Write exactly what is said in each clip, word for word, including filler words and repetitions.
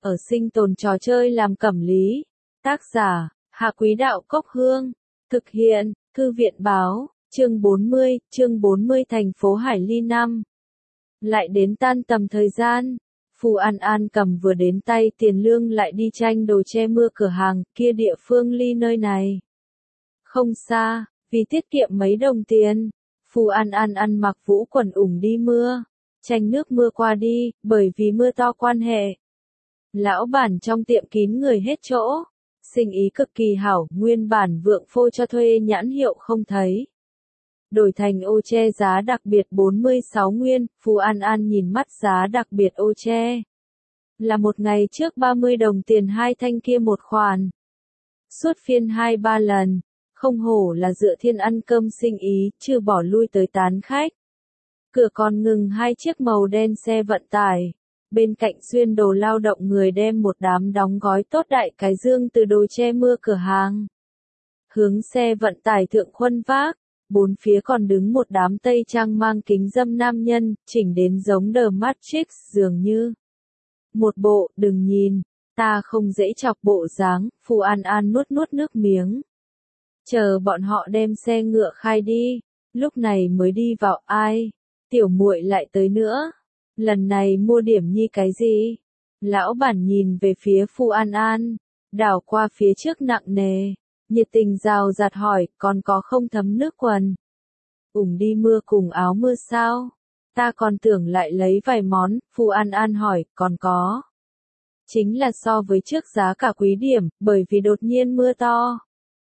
ở sinh tồn trò chơi làm cẩm lý. Tác giả, Hạ Quý Đạo Cốc Hương. Thực hiện, Thư viện Báo, chương bốn mươi, chương bốn mươi thành phố Hải Ly năm. Lại đến tan tầm thời gian, Phù An An cầm vừa đến tay tiền lương lại đi tranh đồ che mưa cửa hàng kia địa phương ly nơi này. Không xa, vì tiết kiệm mấy đồng tiền, Phù An An ăn mặc vũ quần ủng đi mưa, tranh nước mưa qua đi, bởi vì mưa to quan hệ. Lão bản trong tiệm kín người hết chỗ, sinh ý cực kỳ hảo, nguyên bản vượng phô cho thuê nhãn hiệu không thấy. Đổi thành ô che giá đặc biệt bốn mươi sáu nguyên, Phù An An nhìn mắt giá đặc biệt ô che. Là một ngày trước ba mươi đồng tiền hai thanh kia một khoản. Suốt phiên hai ba lần, không hổ là dựa thiên ăn cơm sinh ý, chưa bỏ lui tới tán khách. Cửa còn ngừng hai chiếc màu đen xe vận tải. Bên cạnh xuyên đồ lao động người đem một đám đóng gói tốt đại cái dương từ đồ che mưa cửa hàng. Hướng xe vận tải thượng khuân vác, bốn phía còn đứng một đám tây trang mang kính dâm nam nhân, chỉnh đến giống The Matrix dường như. Một bộ, đừng nhìn, ta không dễ chọc bộ dáng, Phù An An nuốt nuốt nước miếng. Chờ bọn họ đem xe ngựa khai đi, lúc này mới đi vào ai, tiểu muội lại tới nữa. Lần này mua điểm nhi cái gì? Lão bản nhìn về phía Phù An An, đảo qua phía trước nặng nề, nhiệt tình rào rạt hỏi, còn có không thấm nước quần? Ủng đi mưa cùng áo mưa sao? Ta còn tưởng lại lấy vài món, Phù An An hỏi, còn có. Chính là so với trước giá cả quý điểm, bởi vì đột nhiên mưa to.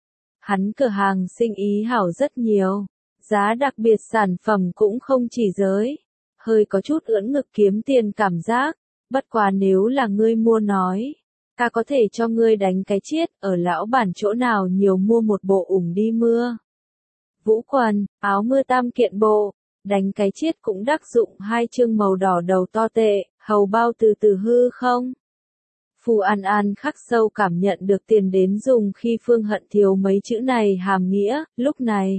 Hắn cửa hàng sinh ý hảo rất nhiều, giá đặc biệt sản phẩm cũng không chỉ giới. Hơi có chút ưỡn ngực kiếm tiền cảm giác, bất quá nếu là ngươi mua nói, ta có thể cho ngươi đánh cái chiết, ở lão bản chỗ nào nhiều mua một bộ ủng đi mưa. Vũ quần, áo mưa tam kiện bộ, đánh cái chiết cũng đắc dụng hai chương màu đỏ đầu to tệ, hầu bao từ từ hư không. Phù An An khắc sâu cảm nhận được tiền đến dùng khi Phương Hận thiếu mấy chữ này hàm nghĩa, lúc này.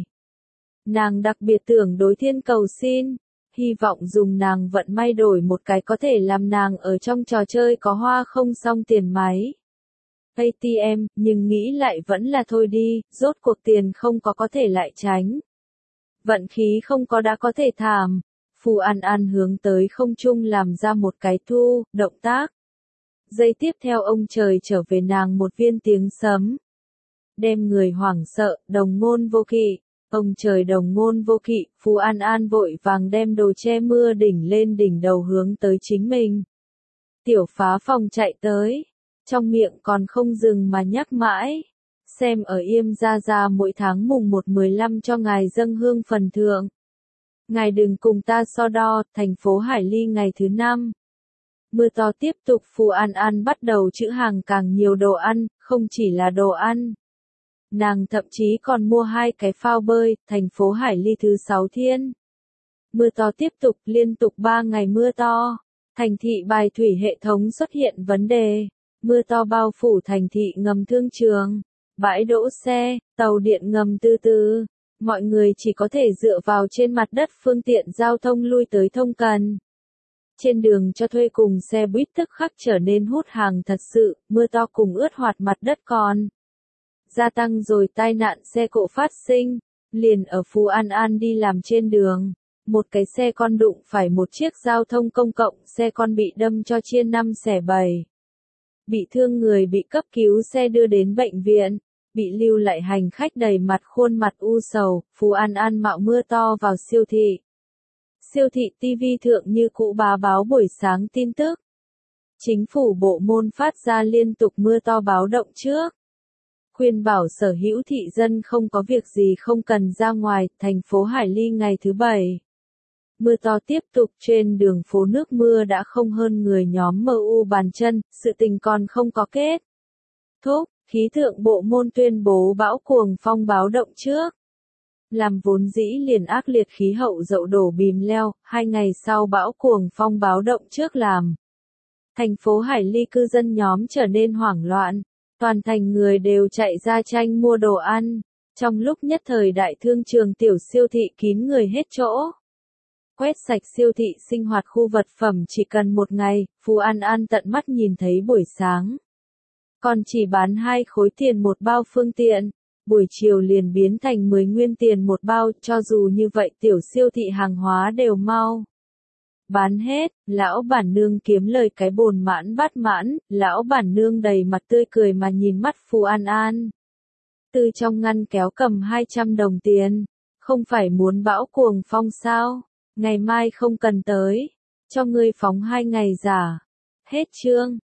Nàng đặc biệt tưởng đối thiên cầu xin. Hy vọng dùng nàng vận may đổi một cái có thể làm nàng ở trong trò chơi có hoa không xong tiền máy. a tê em, nhưng nghĩ lại vẫn là thôi đi, rốt cuộc tiền không có có thể lại tránh. Vận khí không có đã có thể thảm. Phù An An hướng tới không trung làm ra một cái thu, động tác. Giây tiếp theo ông trời trở về nàng một viên tiếng sấm. Đem người hoảng sợ, đồng ngôn vô kỵ. Ông trời đồng ngôn vô kỵ, Phù An An vội vàng đem đồ che mưa đỉnh lên đỉnh đầu hướng tới chính mình. Tiểu phá phòng chạy tới, trong miệng còn không dừng mà nhắc mãi. Xem ở Yêm Gia Gia mỗi tháng mùng một mười lăm cho ngài dâng hương phần thượng. Ngài đừng cùng ta so đo, thành phố Hải Ly ngày thứ năm. Mưa to tiếp tục, Phù An An bắt đầu trữ hàng càng nhiều đồ ăn, không chỉ là đồ ăn. Nàng thậm chí còn mua hai cái phao bơi, thành phố Hải Ly thứ sáu thiên. Mưa to tiếp tục, liên tục ba ngày mưa to. Thành thị bài thủy hệ thống xuất hiện vấn đề. Mưa to bao phủ thành thị ngầm thương trường, bãi đỗ xe, tàu điện ngầm từ từ. Mọi người chỉ có thể dựa vào trên mặt đất phương tiện giao thông lui tới thông cần. Trên đường cho thuê cùng xe buýt tức khắc trở nên hút hàng thật sự, mưa to cùng ướt hoạt mặt đất còn. Gia tăng rồi tai nạn xe cộ phát sinh, liền ở Phù An An đi làm trên đường. Một cái xe con đụng phải một chiếc giao thông công cộng, xe con bị đâm cho chia năm xẻ bảy. Bị thương người bị cấp cứu xe đưa đến bệnh viện, bị lưu lại hành khách đầy mặt khuôn mặt u sầu, Phù An An mạo mưa to vào siêu thị. Siêu thị ti vi thượng như cũ bá báo buổi sáng tin tức. Chính phủ bộ môn phát ra liên tục mưa to báo động trước. Khuyên bảo sở hữu thị dân không có việc gì không cần ra ngoài, thành phố Hải Ly ngày thứ bảy. Mưa to tiếp tục trên đường phố nước mưa đã không hơn người nhóm em u bàn chân, sự tình còn không có kết thúc, khí tượng bộ môn tuyên bố bão cuồng phong báo động trước. Làm vốn dĩ liền ác liệt khí hậu dậu đổ bìm leo, hai ngày sau bão cuồng phong báo động trước làm. Thành phố Hải Ly cư dân nhóm trở nên hoảng loạn. Toàn thành người đều chạy ra tranh mua đồ ăn. Trong lúc nhất thời đại thương trường tiểu siêu thị kín người hết chỗ. Quét sạch siêu thị sinh hoạt khu vật phẩm chỉ cần một ngày, Phú An An tận mắt nhìn thấy buổi sáng. Còn chỉ bán hai khối tiền một bao phương tiện, buổi chiều liền biến thành mười nguyên tiền một bao, cho dù như vậy tiểu siêu thị hàng hóa đều mau bán hết, lão bản nương kiếm lời cái bồn mãn bát mãn, lão bản nương đầy mặt tươi cười mà nhìn mắt Phú An An. Từ trong ngăn kéo cầm hai trăm đồng tiền, không phải muốn bão cuồng phong sao, ngày mai không cần tới, cho ngươi phóng hai ngày giả. Hết chương.